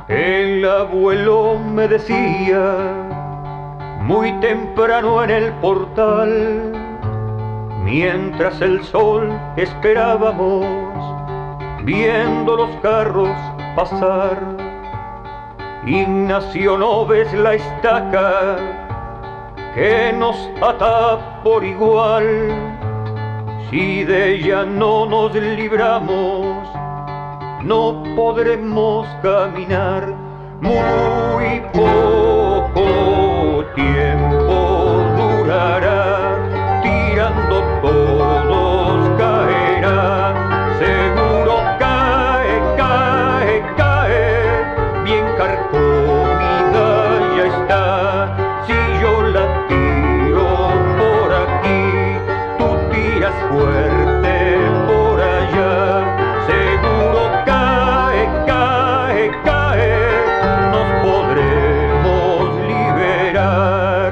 El abuelo me decía muy temprano en el portal, mientras el sol esperábamos, viendo los carros pasar. Ignacio, ¿no ves la estaca que nos ata por igual? Si de ella no nos libramos, no podremos caminar. Muy poco tiempo durará, tirando todos caerá. Seguro cae, cae, cae, bien carcomida ya está. Si yo la tiro por aquí, tú tiras fuerte por allá. Seguro cae, cae, cae, nos podremos liberar.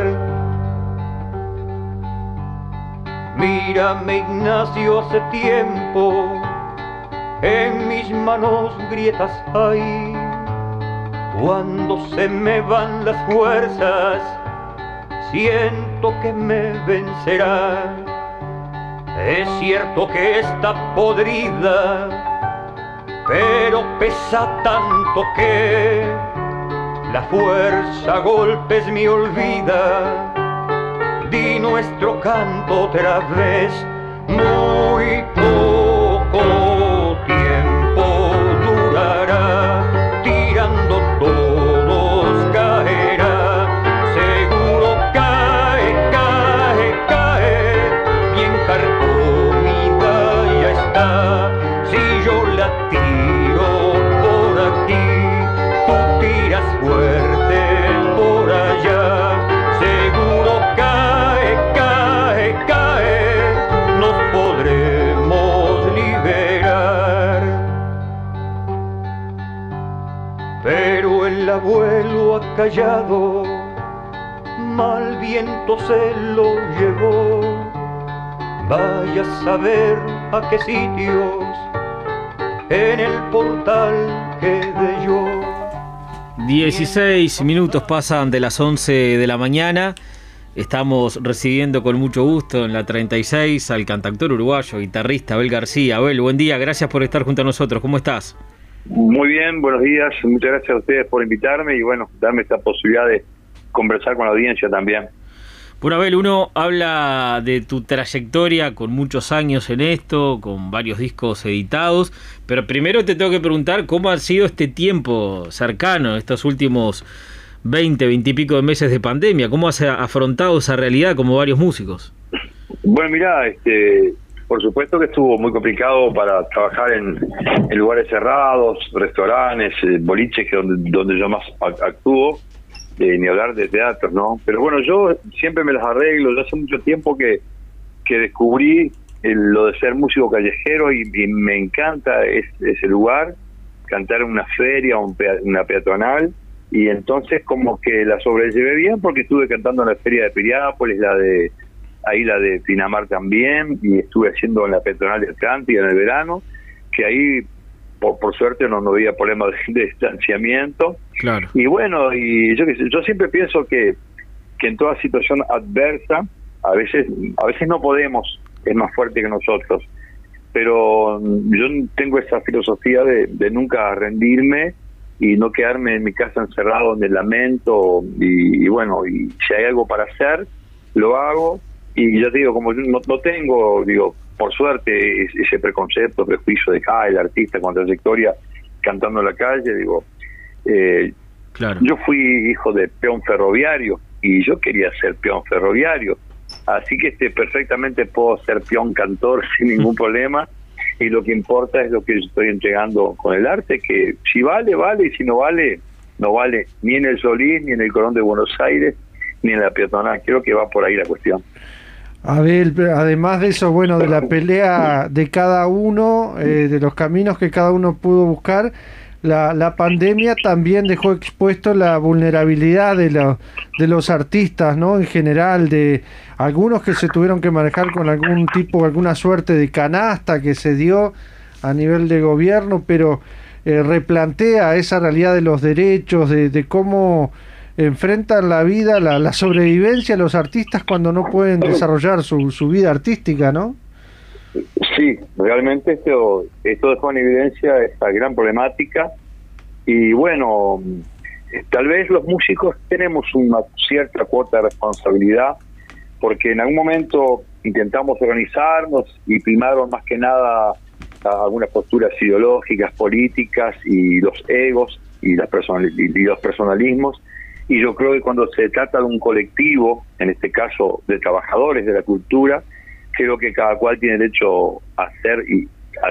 Mírame, Ignacio, hace tiempo en mis manos grietas hay. Cuando se me van las fuerzas, siento que me vencerá. Es cierto que está podrida, pero pesa tanto que la fuerza a golpes me olvida. Di nuestro canto otra vez. Muy poco tiempo durará, tirando todos caerá. Seguro cae, cae, cae, bien carcomida ya está. Si yo la tiro por aquí, tú tiras fuerte por allá. Seguro cae, cae, cae, nos podremos liberar. Pero el abuelo ha callado, mal viento se lo llevó. Vaya a saber a qué sitios en el portal quedé yo. 16 minutos pasan de las 11 de la mañana. Estamos recibiendo con mucho gusto en la 36 al cantautor uruguayo, guitarrista Abel García. Abel, buen día, gracias por estar junto a nosotros. ¿Cómo estás? Muy bien, buenos días. Muchas gracias a ustedes por invitarme y bueno, darme esta posibilidad de conversar con la audiencia también. Bueno, Abel, uno habla de tu trayectoria con muchos años en esto, con varios discos editados, pero primero te tengo que preguntar cómo ha sido este tiempo cercano, estos últimos 20 y pico de meses de pandemia. ¿Cómo has afrontado esa realidad como varios músicos? Bueno, mirá, por supuesto que estuvo muy complicado para trabajar en lugares cerrados, restaurantes, boliches, que donde yo más actúo, ni hablar de teatros, ¿no? Pero bueno, yo siempre me las arreglo. Ya hace mucho tiempo que descubrí lo de ser músico callejero y me encanta ese lugar, cantar en una feria, una peatonal, y entonces como que la sobrellevé bien porque estuve cantando en la feria de Piriápolis, la de Pinamar también, y estuve haciendo en la peatonal de Atlántida en el verano, que ahí por suerte no había problemas de distanciamiento. Claro. Y bueno, y yo siempre pienso que en toda situación adversa, a veces no podemos, es más fuerte que nosotros, pero yo tengo esa filosofía de nunca rendirme y no quedarme en mi casa encerrado en el lamento, y bueno, y si hay algo para hacer, lo hago. Y ya te digo, como yo no tengo, por suerte, ese prejuicio de el artista con trayectoria cantando en la calle, claro. Yo fui hijo de peón ferroviario y yo quería ser peón ferroviario, así que perfectamente puedo ser peón cantor sin ningún problema, y lo que importa es lo que yo estoy entregando con el arte, que si vale, vale, y si no vale, no vale, ni en el Solís, ni en el Colón de Buenos Aires, ni en la peatonal. Creo que va por ahí la cuestión. Abel, además de eso, bueno, de la pelea de cada uno, de los caminos que cada uno pudo buscar, la pandemia también dejó expuesto la vulnerabilidad de los artistas, ¿no? En general, de algunos que se tuvieron que manejar con alguna suerte de canasta que se dio a nivel de gobierno, pero replantea esa realidad de los derechos, de cómo enfrentan la vida, la sobrevivencia de los artistas cuando no pueden desarrollar su vida artística, ¿no? Sí, realmente esto dejó en evidencia esta gran problemática. Y bueno, tal vez los músicos tenemos una cierta cuota de responsabilidad, porque en algún momento intentamos organizarnos y primaron más que nada algunas posturas ideológicas, políticas y los egos y los personalismos. Y yo creo que cuando se trata de un colectivo, en este caso de trabajadores de la cultura, creo que cada cual tiene derecho a ser y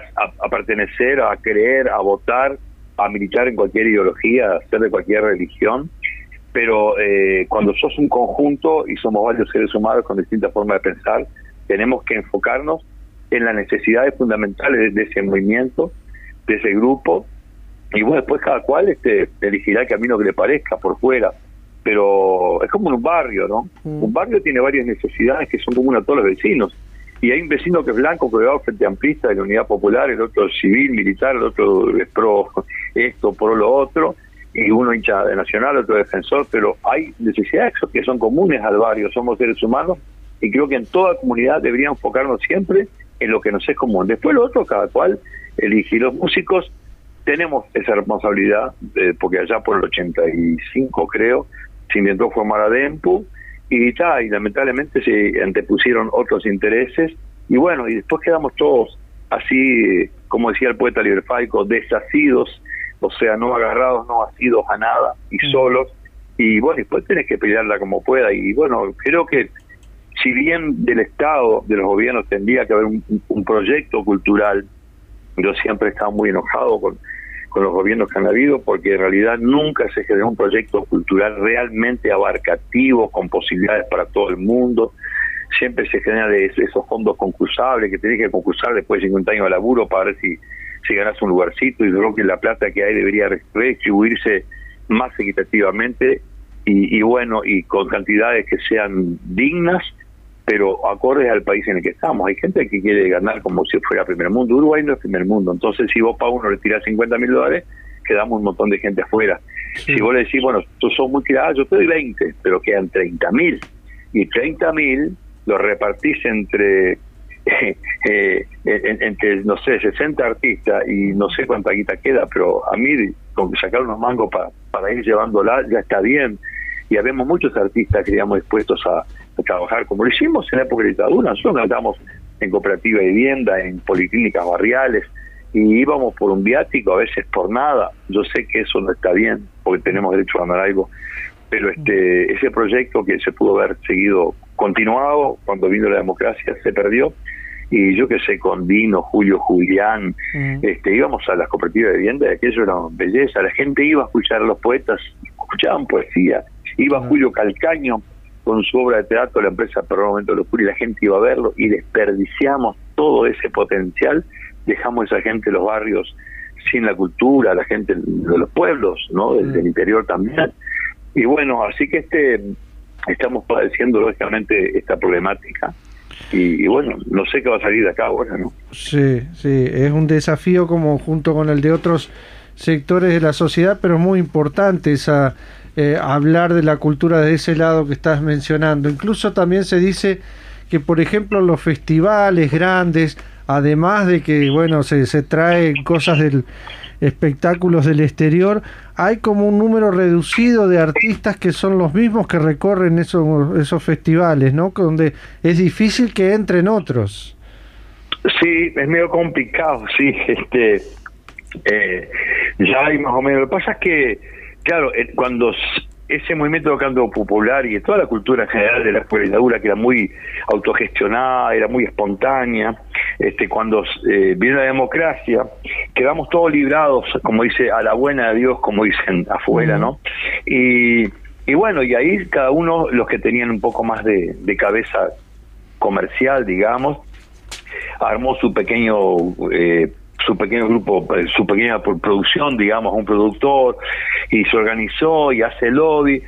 a pertenecer, a creer, a votar, a militar en cualquier ideología, a ser de cualquier religión. Pero cuando sos un conjunto y somos varios seres humanos con distintas formas de pensar, tenemos que enfocarnos en las necesidades fundamentales de ese movimiento, de ese grupo, y bueno, después cada cual elegirá el camino que le parezca por fuera. Pero es como en un barrio, ¿no? Un barrio tiene varias necesidades que son comunes a todos los vecinos, y hay un vecino que es blanco, que va frente amplista de la Unidad Popular, el otro civil, militar, el otro es pro esto, pro lo otro, y uno hincha de Nacional, otro defensor, pero hay necesidades que son comunes al barrio, somos seres humanos, y creo que en toda comunidad deberíamos enfocarnos siempre en lo que nos es común. Después lo otro, cada cual elige. Los músicos tenemos esa responsabilidad, porque allá por el 85, creo, se intentó formar a DEMPU, y lamentablemente se antepusieron otros intereses, y bueno, y después quedamos todos así, como decía el poeta Liberfalco, desasidos, o sea, no agarrados, no asidos a nada, y solos, y bueno, después tenés que pelearla como pueda. Y bueno, creo que si bien del Estado, de los gobiernos, tendría que haber un proyecto cultural, yo siempre he estado muy enojado con los gobiernos que han habido, porque en realidad nunca se generó un proyecto cultural realmente abarcativo, con posibilidades para todo el mundo. Siempre se generan esos fondos concursables, que tenés que concursar después de 50 años de laburo para ver si ganás un lugarcito, y creo que la plata que hay debería redistribuirse más equitativamente, y bueno, y con cantidades que sean dignas, pero acordes al país en el que estamos. Hay gente que quiere ganar como si fuera primer mundo. Uruguay no es primer mundo, entonces si vos para uno le tirás $50.000, quedamos un montón de gente afuera. Sí. Si vos le decís, bueno, tú sos muy tirada, yo te doy 20, pero quedan 30.000, y 30.000 los repartís entre no sé, 60 artistas, y no sé cuánta guita queda, pero a mí con que sacar unos mangos para ir llevándola ya está bien. Y habemos muchos artistas que digamos dispuestos a trabajar como lo hicimos en la época de la dictadura. Nosotros cantamos en cooperativa de vivienda, en policlínicas barriales, y íbamos por un viático, a veces por nada. Yo sé que eso no está bien, porque tenemos derecho a ganar algo, pero ese proyecto que se pudo haber seguido, continuado, cuando vino la democracia, se perdió. Y yo que sé, con Dino, Julio, Julián, íbamos a las cooperativas de vivienda, y aquello era belleza. La gente iba a escuchar a los poetas, escuchaban poesía. Iba Julio Calcaño con su obra de teatro, la empresa Perro Momento de Locura, y la gente iba a verlo, y desperdiciamos todo ese potencial. Dejamos a esa gente de los barrios sin la cultura, la gente de los pueblos, ¿no? Del interior también. Y bueno, así que estamos padeciendo lógicamente esta problemática. Y bueno, no sé qué va a salir de acá ahora, ¿no? Sí, es un desafío como junto con el de otros sectores de la sociedad, pero es muy importante hablar de la cultura de ese lado que estás mencionando. Incluso también se dice que, por ejemplo, los festivales grandes, además de que, bueno, se traen cosas espectáculos del exterior, hay como un número reducido de artistas que son los mismos que recorren esos festivales, ¿no? Donde es difícil que entren otros. Sí, es medio complicado, sí, ya hay más o menos. Lo que pasa es que, claro, cuando ese movimiento de canto popular y toda la cultura en general de la dictadura, que era muy autogestionada, era muy espontánea, cuando vino la democracia, quedamos todos librados, como dice, a la buena de Dios, como dicen afuera, ¿no? Y bueno, y ahí cada uno, los que tenían un poco más de cabeza comercial, digamos, armó su pequeño grupo, su pequeña producción, digamos, un productor, y se organizó y hace lobby,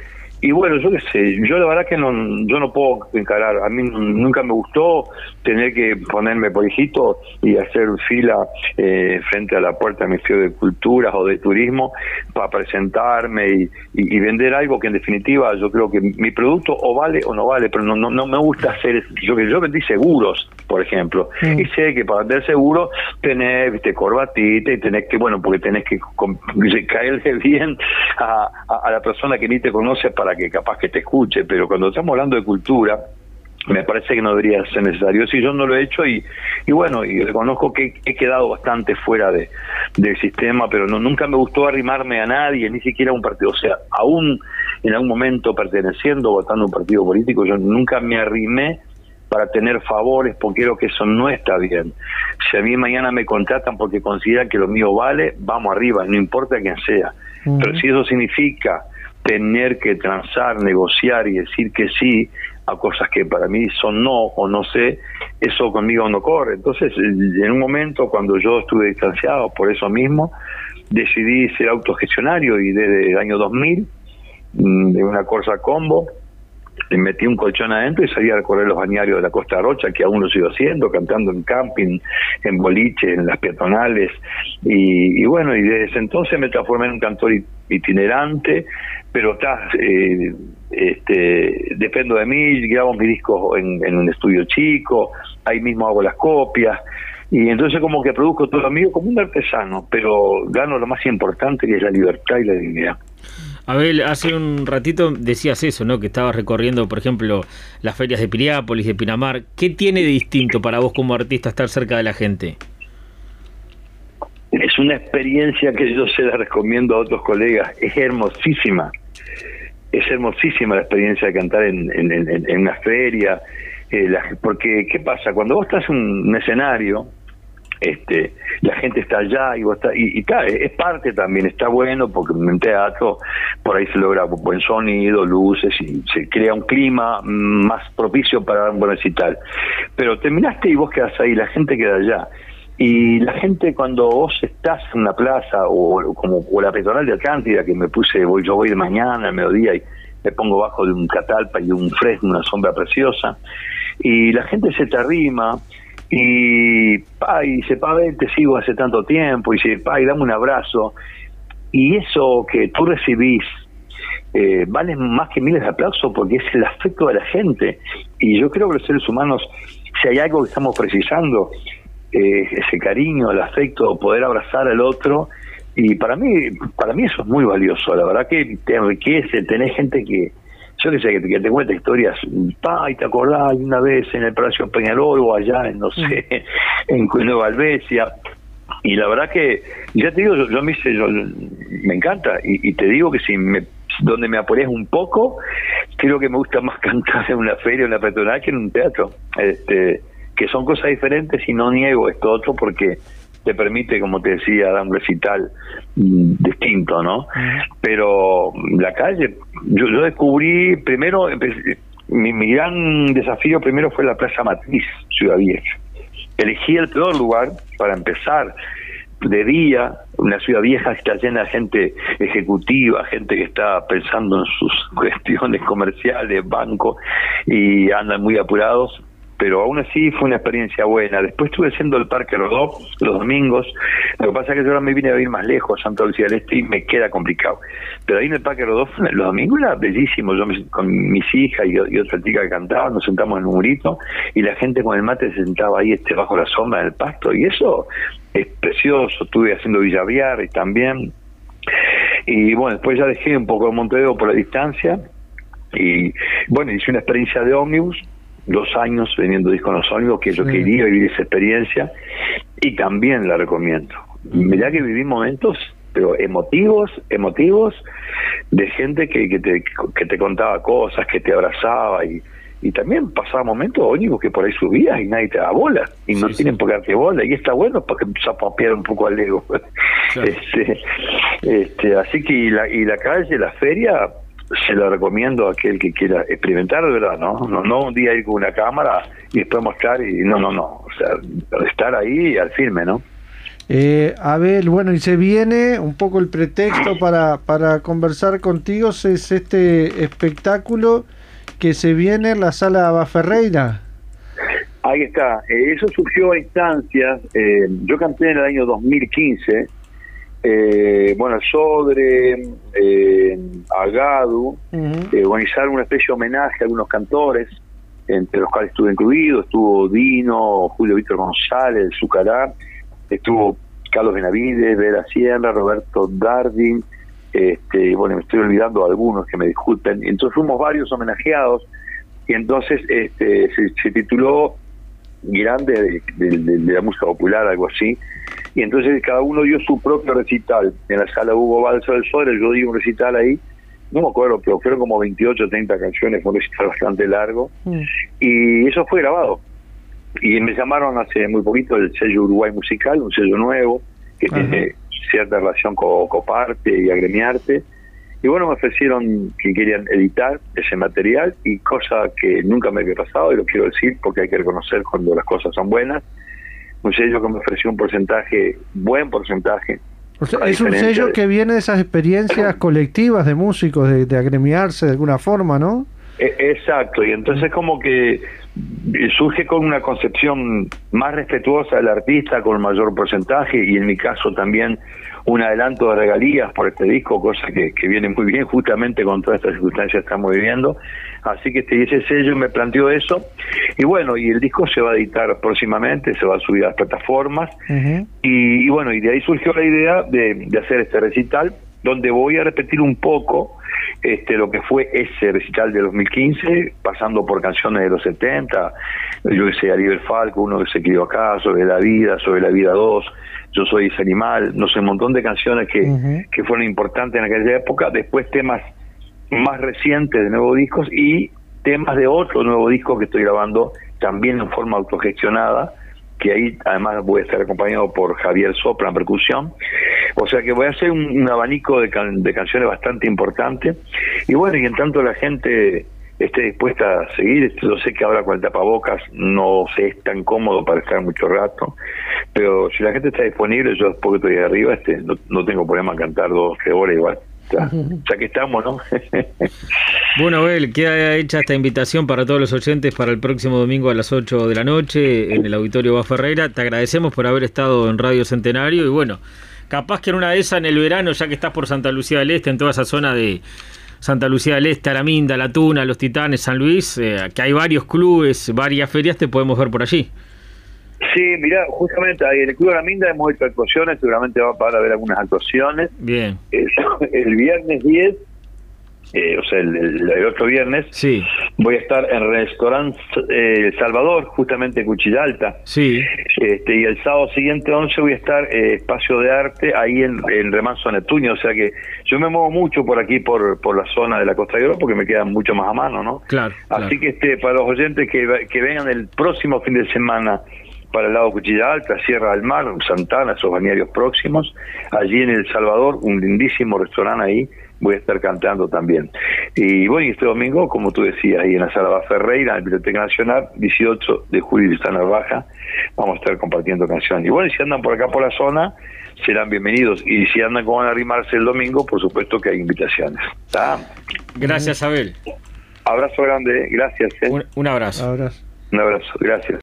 Y bueno, yo qué sé, yo la verdad que yo no puedo encarar, a mí nunca me gustó tener que ponerme por hijito y hacer fila frente a la puerta del Ministerio de Culturas o de Turismo para presentarme y vender algo que en definitiva yo creo que mi producto o vale o no vale, pero no me gusta hacer eso. Yo vendí seguros, por ejemplo, y sé que para vender seguros tenés, viste, corbatita y tenés que, bueno, porque tenés que caerle bien a la persona que ni te conoce para que capaz que te escuche, pero cuando estamos hablando de cultura me parece que no debería ser necesario. Si yo no lo he hecho y bueno, y reconozco que he quedado bastante fuera del sistema, pero nunca me gustó arrimarme a nadie, ni siquiera a un partido. O sea, aún en algún momento perteneciendo, votando a un partido político, yo nunca me arrimé para tener favores, porque creo que eso no está bien. Si a mí mañana me contratan porque consideran que lo mío vale, vamos arriba, no importa quién sea. Pero si eso significa tener que transar, negociar y decir que sí a cosas que para mí son no o no sé, eso conmigo no corre. Entonces, en un momento cuando yo estuve distanciado por eso mismo, decidí ser autogestionario y desde el año 2000, de una Corsa Combo, le metí un colchón adentro y salí a recorrer los balnearios de la Costa Rocha, que aún lo sigo haciendo, cantando en camping, en boliche, en las peatonales, y bueno, y desde ese entonces me transformé en un cantor itinerante, pero dependo de mí, grabo mis discos en un estudio chico, ahí mismo hago las copias, y entonces como que produzco todo lo mío como un artesano, pero gano lo más importante, que es la libertad y la dignidad. Abel, hace un ratito decías eso, ¿no? Que estabas recorriendo, por ejemplo, las ferias de Piriápolis, de Pinamar. ¿Qué tiene de distinto para vos como artista estar cerca de la gente? Es una experiencia que yo se la recomiendo a otros colegas. Es hermosísima. Es hermosísima la experiencia de cantar en una feria. Porque, ¿qué pasa? Cuando vos estás en un escenario, la gente está allá y vos estás, y es parte también, está bueno porque en teatro por ahí se logra buen sonido, luces y se crea un clima más propicio para dar un buen recital, pero terminaste y vos quedás ahí, la gente queda allá, y la gente cuando vos estás en una plaza o la peatonal de Atlántida, que yo voy de mañana al mediodía y me pongo bajo de un catalpa y un fresno, una sombra preciosa, y la gente se te arrima y dice, ven, te sigo hace tanto tiempo, y dice, y dame un abrazo, y eso que tú recibís vale más que miles de aplausos, porque es el afecto de la gente, y yo creo que los seres humanos, si hay algo que estamos precisando, ese cariño, el afecto, poder abrazar al otro, y para mí eso es muy valioso, la verdad que te enriquece, tenés gente que yo que sé, que te cuenta historias, y te acordás una vez en el Palacio Peñarol o allá en, no sé, en Nueva Albesia, y la verdad que, ya te digo, yo me encanta, y te digo que donde me apoyes un poco, creo que me gusta más cantar en una feria, en una peatonal, que en un teatro, que son cosas diferentes, y no niego esto otro porque te permite, como te decía, dar un recital distinto, ¿no? Pero la calle, yo descubrí, primero, mi gran desafío primero fue la Plaza Matriz, Ciudad Vieja. Elegí el peor lugar para empezar, de día, una Ciudad Vieja que está llena de gente ejecutiva, gente que está pensando en sus cuestiones comerciales, bancos, y andan muy apurados, pero aún así fue una experiencia buena. Después estuve haciendo el Parque Rodó los domingos, lo que pasa es que yo ahora me vine a vivir más lejos, Santa Lucía del Este, y me queda complicado, pero ahí en el Parque Rodó los domingos era bellísimo, yo con mis hijas y otra chica que cantaba, nos sentamos en un murito, y la gente con el mate se sentaba ahí bajo la sombra del pasto, y eso es precioso. Estuve haciendo Villaviar y también, y bueno, después ya dejé un poco de Montevideo por la distancia, y bueno, hice una experiencia de ómnibus, 2 años vendiendo discos en los ómnibus, que yo quería vivir esa experiencia, y también la recomiendo. Mirá que viví momentos, pero emotivos, de gente que te contaba cosas, que te abrazaba, y también pasaba momentos ómnibus que por ahí subías y nadie te da bola, y no tienen por qué darte bola, y está bueno porque empieza a papear un poco al ego. Claro. Así que y la calle, la feria, se lo recomiendo a aquel que quiera experimentar de verdad, ¿no? No un día ir con una cámara y después mostrar, y no, o sea, estar ahí al firme, ¿no? Abel, bueno, y se viene un poco el pretexto para conversar contigo, es este espectáculo que se viene en la Sala Baferreira. Ahí está, eso surgió a instancias, yo canté en el año 2015, bueno, Sodre, Agadu, organizaron una especie de homenaje a algunos cantores, entre los cuales estuve incluido, estuvo Dino, Julio Víctor González, Zucará, estuvo Carlos Benavides, Vera Sierra, Roberto Dardin, bueno, me estoy olvidando de algunos, que me disculpen. Entonces fuimos varios homenajeados, y entonces se tituló Grande de la música popular, algo así, y entonces cada uno dio su propio recital. En la sala Hugo Balsa del Sodre, yo di un recital ahí, no me acuerdo, pero fueron como 28 o 30 canciones, fue un recital bastante largo, y eso fue grabado. Y me llamaron hace muy poquito el sello Uruguay Musical, un sello nuevo, que tiene cierta relación con Coparte y Agremiarte, y bueno, me ofrecieron que querían editar ese material, y cosa que nunca me había pasado, y lo quiero decir porque hay que reconocer cuando las cosas son buenas. Un sello que me ofreció un porcentaje, buen porcentaje. O sea, es un sello que viene de esas experiencias colectivas de músicos, de agremiarse de alguna forma, ¿no? Exacto, y entonces como que surge con una concepción más respetuosa del artista, con mayor porcentaje, y en mi caso también un adelanto de regalías por este disco, cosa que viene muy bien justamente con todas estas circunstancias que estamos viviendo. Así que ese sello me planteó eso, y bueno, y el disco se va a editar próximamente, se va a subir a las plataformas, y bueno, y de ahí surgió la idea de hacer este recital, donde voy a repetir un poco lo que fue ese recital de 2015, pasando por canciones de los 70, yo que sé, Aribel Falco, Uno que se crió acá, Sobre la vida 2, Yo soy ese animal, no sé, un montón de canciones que fueron importantes en aquella época, después temas más recientes de nuevos discos y temas de otro nuevo disco que estoy grabando también en forma autogestionada, que ahí además voy a estar acompañado por Javier Sopra en percusión, o sea que voy a hacer un abanico de canciones bastante importante, y bueno, y en tanto la gente esté dispuesta a seguir, yo sé que ahora con el tapabocas no sé, es tan cómodo para estar mucho rato, pero si la gente está disponible, yo después que estoy de arriba, no tengo problema en cantar 2 o 3 horas igual. Ya que estamos, ¿no? Bueno, Abel, queda hecha esta invitación para todos los oyentes para el próximo domingo a las 8 de la noche en el Auditorio Baferreira. Te agradecemos por haber estado en Radio Centenario, y bueno, capaz que en una de esas en el verano, ya que estás por Santa Lucía del Este, en toda esa zona de Santa Lucía del Este, Araminda, La Tuna, Los Titanes, San Luis, que hay varios clubes, varias ferias, te podemos ver por allí. Sí, mirá, justamente ahí en el Club Araminda hemos hecho actuaciones, seguramente va a poder haber algunas actuaciones. Bien. El viernes 10, o sea, el otro viernes, sí, voy a estar en el restaurante El Salvador, justamente en Cuchilla Alta. Sí. Y el sábado siguiente 11 voy a estar Espacio de Arte, ahí en Remanso Neptunio, o sea que yo me muevo mucho por aquí, por la zona de la Costa de Oro, porque me queda mucho más a mano, ¿no? Claro. Así que para los oyentes que vengan el próximo fin de semana para el lado de Cuchilla Alta, Sierra del Mar, Santana, esos balnearios próximos, allí en El Salvador, un lindísimo restaurante ahí, voy a estar cantando también. Y bueno, y este domingo, como tú decías, ahí en la Sala Baferreira, en la Biblioteca Nacional, 18 de julio de Vistana Baja, vamos a estar compartiendo canciones. Y bueno, y si andan por acá por la zona, serán bienvenidos. Y si andan con arrimarse el domingo, por supuesto que hay invitaciones. ¿Está? Gracias, Abel. Abrazo grande, gracias. Un abrazo. Abrazo. Un abrazo, gracias.